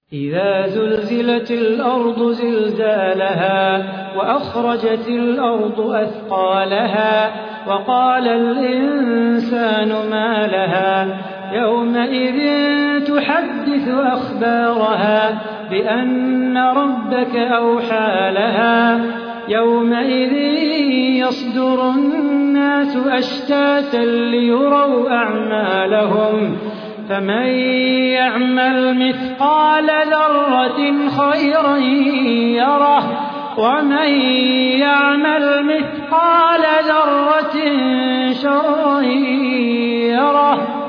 إذا زلزلت الأرض زلزالها وأخرجت الأرض أثقالها وقال الإنسان ما لها يومئذ تحدث أخبارها بأن ربك أوحى لها يومئذ يصدر الناس أشتاتا ليروا أعمالهم فمن يعمل مثقال ذرة خيرا يره ومن يعمل مثقال ذرة شرا يره